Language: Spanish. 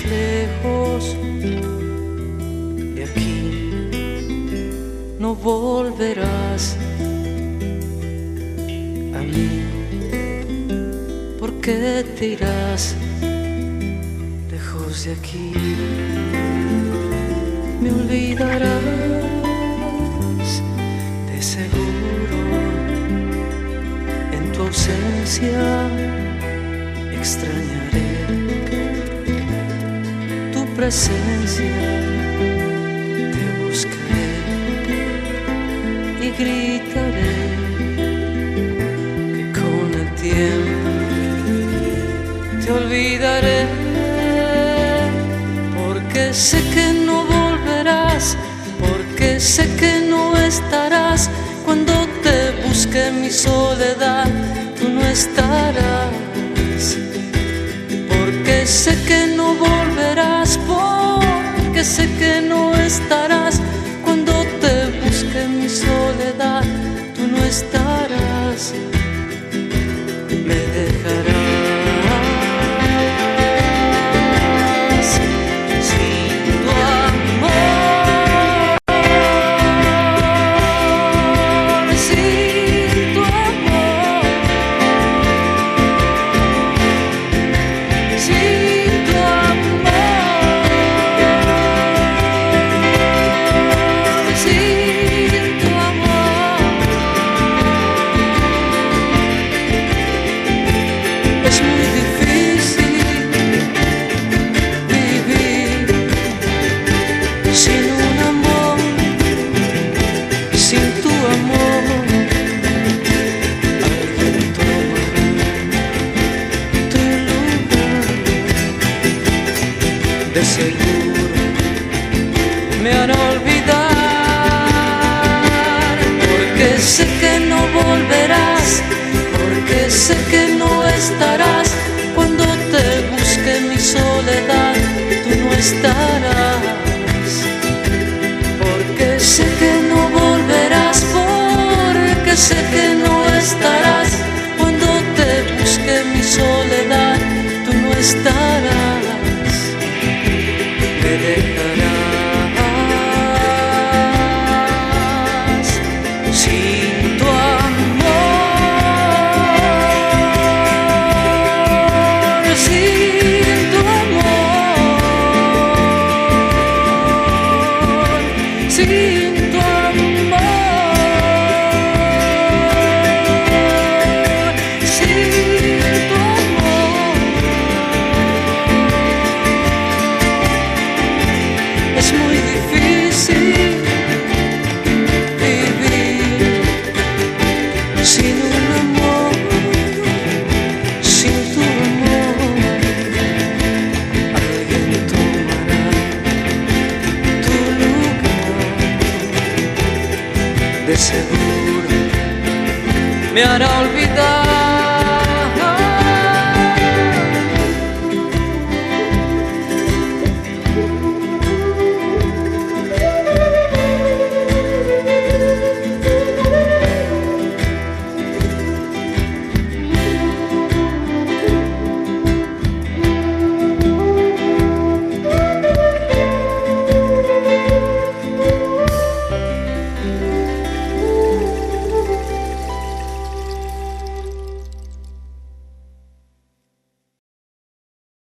lejos de aquí, no volverás a mí. ¿Por qué te irás lejos de aquí? Me olvidarás de seguro, en tu ausencia extrañaré tu presencia, te buscaré y gritaré que con el tiempo te olvidaré, porque sé que no volverás, porque sé que no estarás. Cuando te busque en mi soledad, tú no estarás, porque sé que no volverás, porque sé que no estarás. Cuando te busque en mi soledad, tú no estarás, me dejarás. De seguro me hará olvidar, porque sé que no volverás, porque sé que no estarás. Cuando te busque en mi soledad, tú no estarás, porque sé que no volverás, porque sé que no estarás. Cuando te busque en mi soledad, tú no estarás, me dejarás sin tu amor, sin tu amor, sin tu amor, sin tu amor. Es muy difícil vivir sin un amor, sin tu amor. Alguien tomará tu lugar, de seguro me hará olvidar.